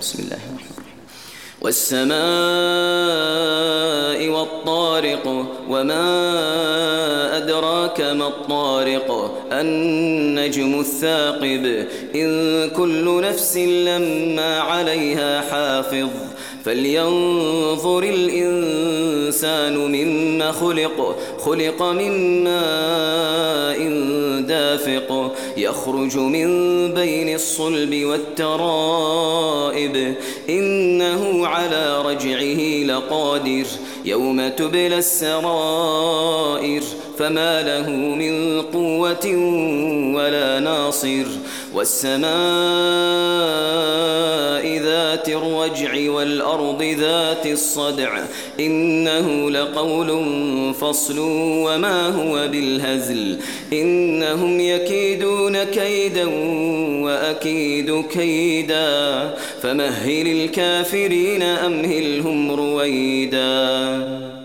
بسم الله الرحمن الرحيم. والسماء والطارق وما أدراك ما الطارق النجم الثاقب إن كل نفس لما عليها حافظ فلينظر الإنسان مما خلق من ماء دافق يخرج من بين الصلب والترائب إنه على رجعه لقادر يوم تبلى السرائر فما له من قوة ولا ناصر والسماء ذات الرجع والأرض ذات الصدع إنه لقول فصل وما هو بالهزل إنهم يكيدون كيدا وأكيد كيدا فمهل الكافرين أمهلهم رويدا.